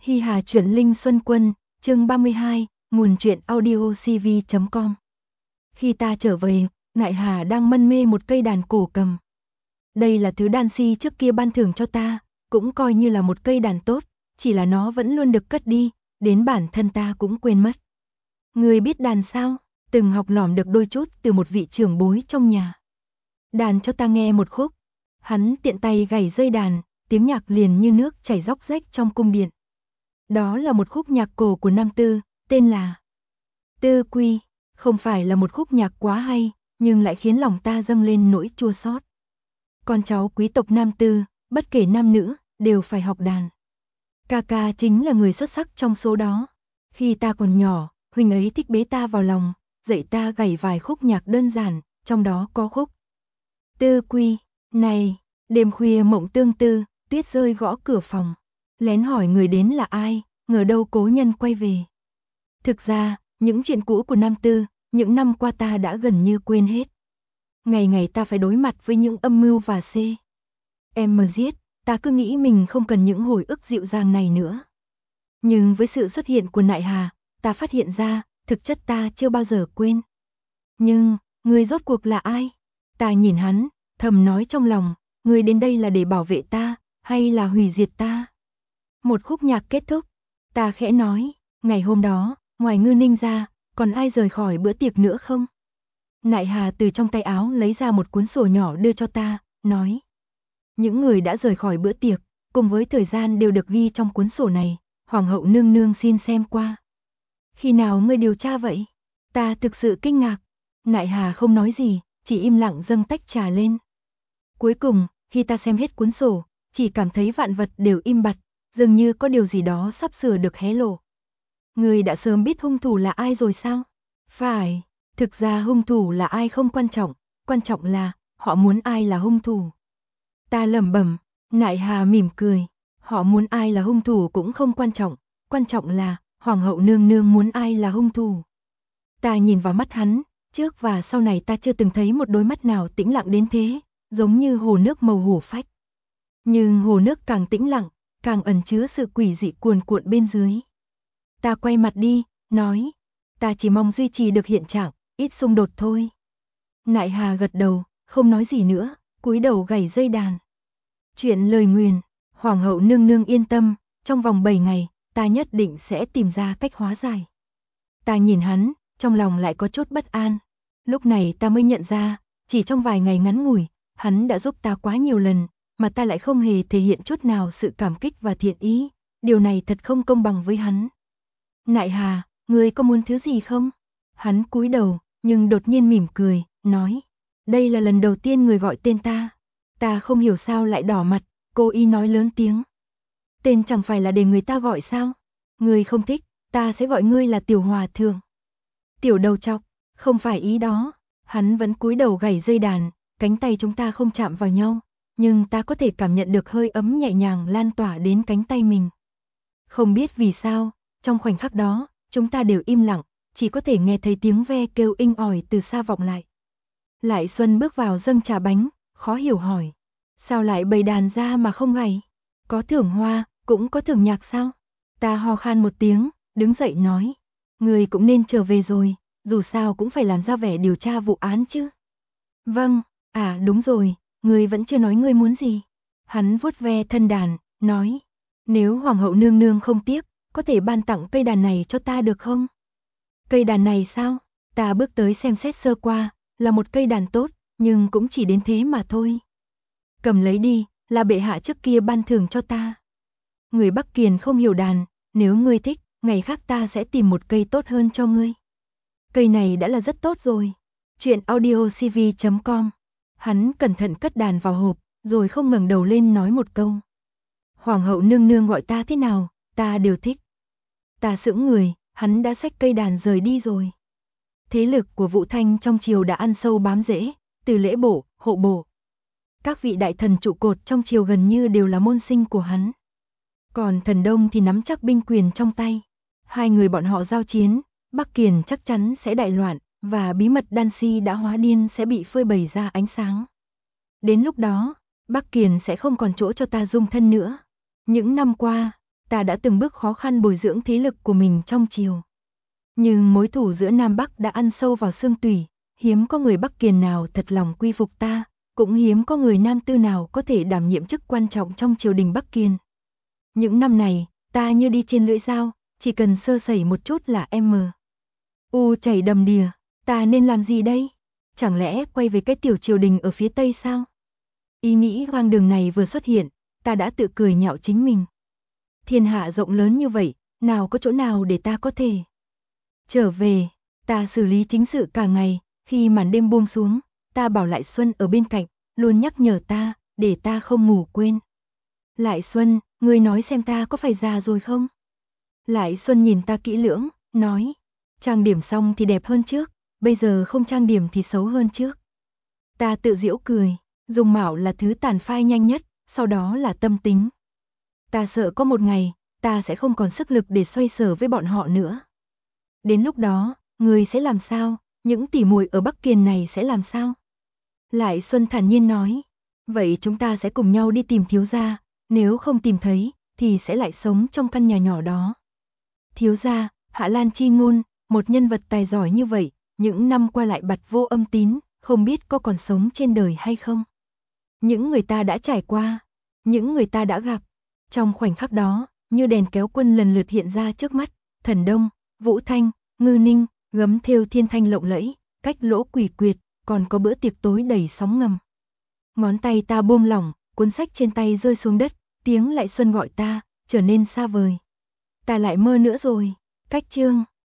Hi Hà chuyển linh Xuân Quân, chương 32, nguồn truyện audio cv.com. Khi ta trở về, Nại Hà đang mân mê một cây đàn cổ cầm. Đây là thứ đan si trước kia ban thưởng cho ta, cũng coi như là một cây đàn tốt, chỉ là nó vẫn luôn được cất đi, đến bản thân ta cũng quên mất. Người biết đàn sao? Từng học lỏm được đôi chút từ một vị trưởng bối trong nhà. Đàn cho ta nghe một khúc. Hắn tiện tay gảy dây đàn, tiếng nhạc liền như nước chảy róc rách trong cung điện. Đó là một khúc nhạc cổ của Nam Tư, tên là Tư Quy, không phải là một khúc nhạc quá hay, nhưng lại khiến lòng ta dâng lên nỗi chua xót. Con cháu quý tộc Nam Tư, bất kể nam nữ, đều phải học đàn. Ca chính là người xuất sắc trong số đó. Khi ta còn nhỏ, huynh ấy thích bế ta vào lòng, dạy ta gảy vài khúc nhạc đơn giản, trong đó có khúc Tư Quy. Này, đêm khuya mộng tương tư, tuyết rơi gõ cửa phòng. Lén hỏi người đến là ai, ngờ đâu cố nhân quay về. Thực ra, những chuyện cũ của Nam Tư, những năm qua ta đã gần như quên hết. Ngày ngày ta phải đối mặt với những âm mưu và em mờ giết, ta cứ nghĩ mình không cần những hồi ức dịu dàng này nữa. Nhưng với sự xuất hiện của Nại Hà, ta phát hiện ra, thực chất ta chưa bao giờ quên. Nhưng, người rốt cuộc là ai? Ta nhìn hắn, thầm nói trong lòng, người đến đây là để bảo vệ ta, hay là hủy diệt ta? Một khúc nhạc kết thúc, ta khẽ nói, ngày hôm đó, ngoài Ngư Ninh ra, còn ai rời khỏi bữa tiệc nữa không? Nại Hà từ trong tay áo lấy ra một cuốn sổ nhỏ đưa cho ta, nói. Những người đã rời khỏi bữa tiệc, cùng với thời gian đều được ghi trong cuốn sổ này, Hoàng hậu nương nương xin xem qua. Khi nào ngươi điều tra vậy? Ta thực sự kinh ngạc. Nại Hà không nói gì, chỉ im lặng dâng tách trà lên. Cuối cùng, khi ta xem hết cuốn sổ, chỉ cảm thấy vạn vật đều im bặt, dường như có điều gì đó sắp sửa được hé lộ. Ngươi đã sớm biết hung thủ là ai rồi sao? Phải, thực ra hung thủ là ai không quan trọng là họ muốn ai là hung thủ. Ta lẩm bẩm, Nại Hà mỉm cười, họ muốn ai là hung thủ cũng không quan trọng là Hoàng hậu nương nương muốn ai là hung thủ. Ta nhìn vào mắt hắn, trước và sau này ta chưa từng thấy một đôi mắt nào tĩnh lặng đến thế, giống như hồ nước màu hổ phách. Nhưng hồ nước càng tĩnh lặng, càng ẩn chứa sự quỷ dị cuồn cuộn bên dưới. Ta quay mặt đi, nói, ta chỉ mong duy trì được hiện trạng, ít xung đột thôi. Nại Hà gật đầu, không nói gì nữa, cúi đầu gảy dây đàn. Chuyện lời nguyền, Hoàng hậu nương nương yên tâm, trong vòng 7 ngày, ta nhất định sẽ tìm ra cách hóa giải. Ta nhìn hắn, trong lòng lại có chút bất an. Lúc này ta mới nhận ra, chỉ trong vài ngày ngắn ngủi, hắn đã giúp ta quá nhiều lần, mà ta lại không hề thể hiện chút nào sự cảm kích và thiện ý. Điều này thật không công bằng với hắn. Nại Hà, ngươi có muốn thứ gì không? Hắn cúi đầu, nhưng đột nhiên mỉm cười, nói. Đây là lần đầu tiên người gọi tên ta. Ta không hiểu sao lại đỏ mặt, cô y nói lớn tiếng. Tên chẳng phải là để người ta gọi sao? Ngươi không thích, ta sẽ gọi ngươi là Tiểu Hòa Thượng. Tiểu đầu trọc, không phải ý đó. Hắn vẫn cúi đầu gảy dây đàn, cánh tay chúng ta không chạm vào nhau, nhưng ta có thể cảm nhận được hơi ấm nhẹ nhàng lan tỏa đến cánh tay mình. Không biết vì sao, trong khoảnh khắc đó, chúng ta đều im lặng, chỉ có thể nghe thấy tiếng ve kêu inh ỏi từ xa vọng lại. Lại Xuân bước vào dâng trà bánh, khó hiểu hỏi. Sao lại bày đàn ra mà không gảy? Có thưởng hoa, cũng có thưởng nhạc sao? Ta ho khan một tiếng, đứng dậy nói. Người cũng nên trở về rồi, dù sao cũng phải làm ra vẻ điều tra vụ án chứ. Vâng, đúng rồi, người vẫn chưa nói người muốn gì. Hắn vuốt ve thân đàn, nói. Nếu Hoàng hậu nương nương không tiếc, có thể ban tặng cây đàn này cho ta được không? Cây đàn này sao? Ta bước tới xem xét sơ qua, là một cây đàn tốt, nhưng cũng chỉ đến thế mà thôi. Cầm lấy đi, là bệ hạ trước kia ban thưởng cho ta. Người Bắc Kiền không hiểu đàn, nếu ngươi thích, ngày khác ta sẽ tìm một cây tốt hơn cho ngươi. Cây này đã là rất tốt rồi. Chuyện audio cv.com. Hắn cẩn thận cất đàn vào hộp, rồi không ngẩng đầu lên nói một câu. Hoàng hậu nương nương gọi ta thế nào, ta đều thích. Ta sững người, hắn đã xách cây đàn rời đi rồi. Thế lực của Vũ Thanh trong triều đã ăn sâu bám rễ, từ lễ bộ, hộ bộ. Các vị đại thần trụ cột trong triều gần như đều là môn sinh của hắn. Còn thần Đông thì nắm chắc binh quyền trong tay. Hai người bọn họ giao chiến, Bắc Kiền chắc chắn sẽ đại loạn, và bí mật đan si đã hóa điên sẽ bị phơi bày ra ánh sáng. Đến lúc đó, Bắc Kiền sẽ không còn chỗ cho ta dung thân nữa. Những năm qua, ta đã từng bước khó khăn bồi dưỡng thế lực của mình trong triều. Nhưng mối thù giữa Nam Bắc đã ăn sâu vào xương tủy, hiếm có người Bắc Kiền nào thật lòng quy phục ta, cũng hiếm có người Nam Tư nào có thể đảm nhiệm chức quan trọng trong triều đình Bắc Kiền. Những năm này, ta như đi trên lưỡi dao, chỉ cần sơ sẩy một chút là chảy đầm đìa, ta nên làm gì đây? Chẳng lẽ quay về cái tiểu triều đình ở phía Tây sao? Ý nghĩ hoang đường này vừa xuất hiện, ta đã tự cười nhạo chính mình. Thiên hạ rộng lớn như vậy, nào có chỗ nào để ta có thể trở về. Ta xử lý chính sự cả ngày, khi màn đêm buông xuống, ta bảo Lại Xuân ở bên cạnh, luôn nhắc nhở ta, để ta không ngủ quên. Lại Xuân, ngươi nói xem ta có phải già rồi không? Lại Xuân nhìn ta kỹ lưỡng, nói, trang điểm xong thì đẹp hơn trước, bây giờ không trang điểm thì xấu hơn trước. Ta tự giễu cười, dùng mạo là thứ tàn phai nhanh nhất, sau đó là tâm tính. Ta sợ có một ngày, ta sẽ không còn sức lực để xoay sở với bọn họ nữa. Đến lúc đó, người sẽ làm sao, những tỉ muội ở Bắc Kiền này sẽ làm sao? Lại Xuân thản nhiên nói, vậy chúng ta sẽ cùng nhau đi tìm thiếu gia, nếu không tìm thấy, thì sẽ lại sống trong căn nhà nhỏ đó. Thiếu gia, Hạ Lan Chi Ngôn, một nhân vật tài giỏi như vậy, những năm qua lại bặt vô âm tín, không biết có còn sống trên đời hay không? Những người ta đã trải qua, những người ta đã gặp, trong khoảnh khắc đó, như đèn kéo quân lần lượt hiện ra trước mắt, Thần Đông, Vũ Thanh, Ngư Ninh, gấm thêu thiên thanh lộng lẫy, cách lỗ quỷ quyệt, còn có bữa tiệc tối đầy sóng ngầm. Ngón tay ta buông lỏng, cuốn sách trên tay rơi xuống đất, tiếng Lại Xuân gọi ta, trở nên xa vời. Ta lại mơ nữa rồi. Cách chương